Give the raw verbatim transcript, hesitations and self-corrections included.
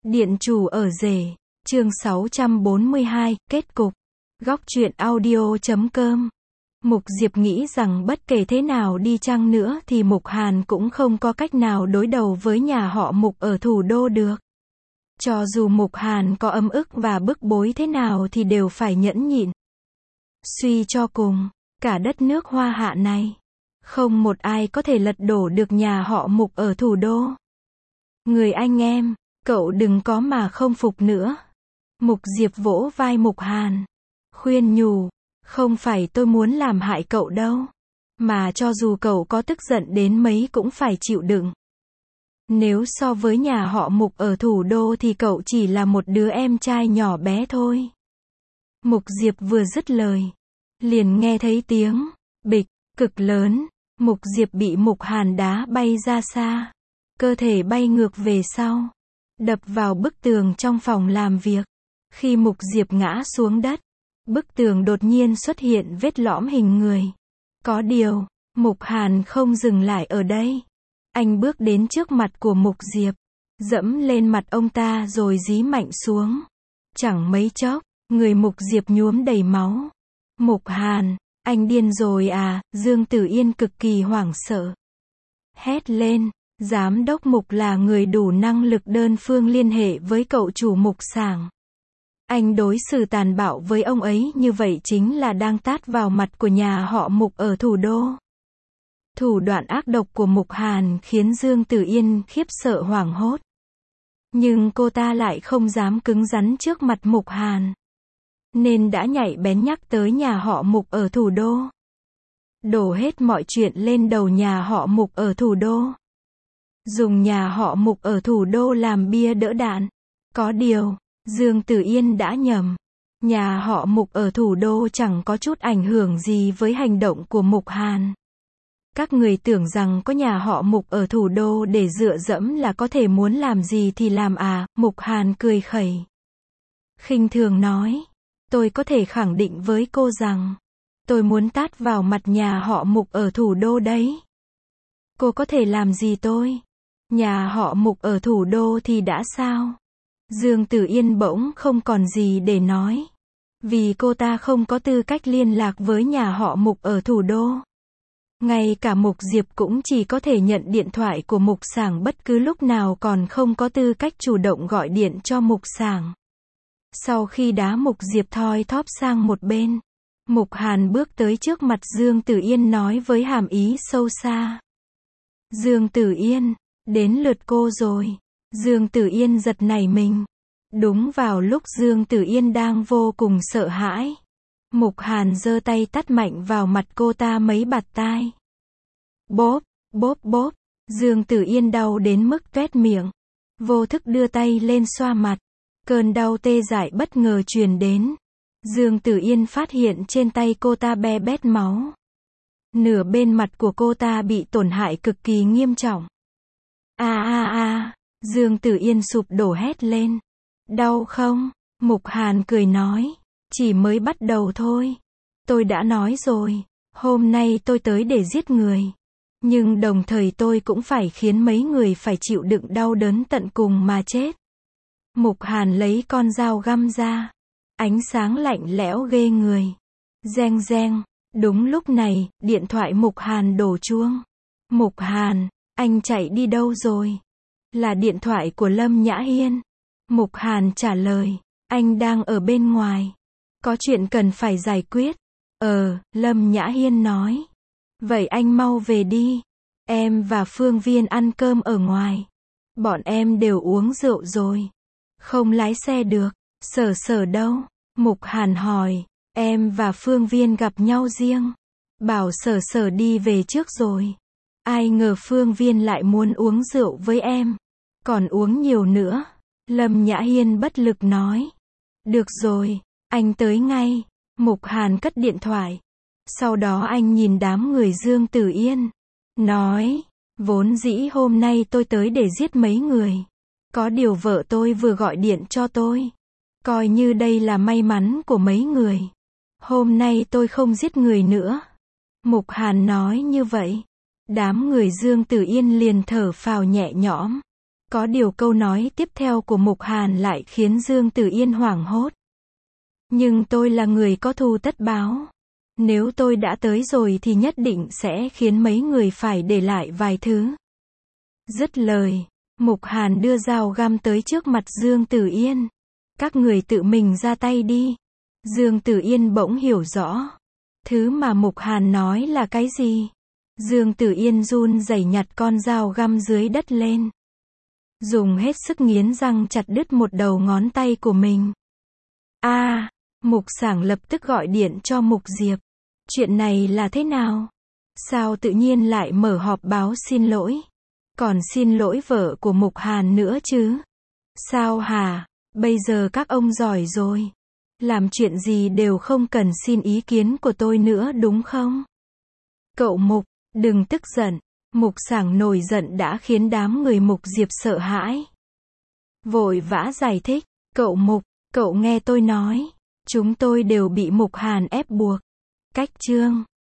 Điện chủ ở rể, chương sáu trăm bốn mươi hai, kết cục. Góc truyện audio chấm com. Mục Diệp nghĩ rằng bất kể thế nào đi chăng nữa thì Mục Hàn cũng không có cách nào đối đầu với nhà họ Mục ở thủ đô được. Cho dù Mục Hàn có ấm ức và bức bối thế nào thì đều phải nhẫn nhịn. Suy cho cùng, cả đất nước Hoa Hạ này, không một ai có thể lật đổ được nhà họ Mục ở thủ đô. Người anh em, cậu đừng có mà không phục nữa. Mục Diệp vỗ vai Mục Hàn, khuyên nhủ, không phải tôi muốn làm hại cậu đâu, mà cho dù cậu có tức giận đến mấy cũng phải chịu đựng. Nếu so với nhà họ Mục ở thủ đô thì cậu chỉ là một đứa em trai nhỏ bé thôi. Mục Diệp vừa dứt lời, liền nghe thấy tiếng bịch cực lớn, Mục Diệp bị Mục Hàn đá bay ra xa, cơ thể bay ngược về sau, đập vào bức tường trong phòng làm việc. Khi Mục Diệp ngã xuống đất, bức tường đột nhiên xuất hiện vết lõm hình người. Có điều, Mục Hàn không dừng lại ở đây. Anh bước đến trước mặt của Mục Diệp, dẫm lên mặt ông ta rồi dí mạnh xuống. Chẳng mấy chốc, người Mục Diệp nhuốm đầy máu. Mục Hàn, anh điên rồi à? Dương Tử Yên cực kỳ hoảng sợ, hét lên. Giám đốc Mục là người đủ năng lực đơn phương liên hệ với cậu chủ Mục xưởng. Anh đối xử tàn bạo với ông ấy như vậy chính là đang tát vào mặt của nhà họ Mục ở thủ đô. Thủ đoạn ác độc của Mục Hàn khiến Dương Tử Yên khiếp sợ hoảng hốt. Nhưng cô ta lại không dám cứng rắn trước mặt Mục Hàn, nên đã nhạy bén nhắc tới nhà họ Mục ở thủ đô. Đổ hết mọi chuyện lên đầu nhà họ Mục ở thủ đô. Dùng nhà họ Mục ở thủ đô làm bia đỡ đạn. Có điều, Dương Tử Yên đã nhầm. Nhà họ Mục ở thủ đô chẳng có chút ảnh hưởng gì với hành động của Mục Hàn. Các người tưởng rằng có nhà họ Mục ở thủ đô để dựa dẫm là có thể muốn làm gì thì làm à? Mục Hàn cười khẩy, khinh thường nói, tôi có thể khẳng định với cô rằng, tôi muốn tát vào mặt nhà họ Mục ở thủ đô đấy. Cô có thể làm gì tôi? Nhà họ Mục ở thủ đô thì đã sao? Dương Tử Yên bỗng không còn gì để nói, vì cô ta không có tư cách liên lạc với nhà họ Mục ở thủ đô. Ngay cả Mục Diệp cũng chỉ có thể nhận điện thoại của Mục xưởng bất cứ lúc nào, còn không có tư cách chủ động gọi điện cho Mục xưởng. Sau khi đá Mục Diệp thoi thóp sang một bên, Mục Hàn bước tới trước mặt Dương Tử Yên nói với hàm ý sâu xa. Dương Tử Yên, đến lượt cô rồi. Dương Tử Yên giật nảy mình. Đúng vào lúc Dương Tử Yên đang vô cùng sợ hãi, Mục Hàn giơ tay tát mạnh vào mặt cô ta mấy bạt tai. Bóp, bóp bóp, Dương Tử Yên đau đến mức toét miệng, vô thức đưa tay lên xoa mặt. Cơn đau tê dại bất ngờ truyền đến. Dương Tử Yên phát hiện trên tay cô ta be bét máu. Nửa bên mặt của cô ta bị tổn hại cực kỳ nghiêm trọng. A a a, Dương Tử Yên sụp đổ hét lên. Đau không? Mục Hàn cười nói, chỉ mới bắt đầu thôi. Tôi đã nói rồi, hôm nay tôi tới để giết người. Nhưng đồng thời tôi cũng phải khiến mấy người phải chịu đựng đau đớn tận cùng mà chết. Mục Hàn lấy con dao găm ra. Ánh sáng lạnh lẽo ghê người. Reng reng. Đúng lúc này, điện thoại Mục Hàn đổ chuông. Mục Hàn, anh chạy đi đâu rồi? Là điện thoại của Lâm Nhã Hiên. Mục Hàn trả lời, anh đang ở bên ngoài. Có chuyện cần phải giải quyết. Ờ, Lâm Nhã Hiên nói. Vậy anh mau về đi. Em và Phương Viên ăn cơm ở ngoài. Bọn em đều uống rượu rồi. Không lái xe được. Sở Sở đâu? Mục Hàn hỏi. Em và Phương Viên gặp nhau riêng. Bảo Sở Sở đi về trước rồi. Ai ngờ Phương Viên lại muốn uống rượu với em. Còn uống nhiều nữa. Lâm Nhã Hiên bất lực nói. Được rồi, anh tới ngay. Mục Hàn cất điện thoại. Sau đó anh nhìn đám người Dương Tử Yên, nói, vốn dĩ hôm nay tôi tới để giết mấy người. Có điều vợ tôi vừa gọi điện cho tôi. Coi như đây là may mắn của mấy người. Hôm nay tôi không giết người nữa. Mục Hàn nói như vậy. Đám người Dương Tử Yên liền thở phào nhẹ nhõm. Có điều câu nói tiếp theo của Mục Hàn lại khiến Dương Tử Yên hoảng hốt. Nhưng tôi là người có thù tất báo. Nếu tôi đã tới rồi thì nhất định sẽ khiến mấy người phải để lại vài thứ. Dứt lời, Mục Hàn đưa dao găm tới trước mặt Dương Tử Yên. Các người tự mình ra tay đi. Dương Tử Yên bỗng hiểu rõ. Thứ mà Mục Hàn nói là cái gì? Dương Tử Yên run rẩy nhặt con dao găm dưới đất lên. Dùng hết sức nghiến răng chặt đứt một đầu ngón tay của mình. A, à, Mục Sảng lập tức gọi điện cho Mục Diệp. Chuyện này là thế nào? Sao tự nhiên lại mở họp báo xin lỗi? Còn xin lỗi vợ của Mục Hàn nữa chứ? Sao hả? Bây giờ các ông giỏi rồi. Làm chuyện gì đều không cần xin ý kiến của tôi nữa đúng không? Cậu Mục, đừng tức giận. Mục Sảng nổi giận đã khiến đám người Mục Diệp sợ hãi. Vội vã giải thích. Cậu Mục, cậu nghe tôi nói. Chúng tôi đều bị Mục Hàn ép buộc. Cách chương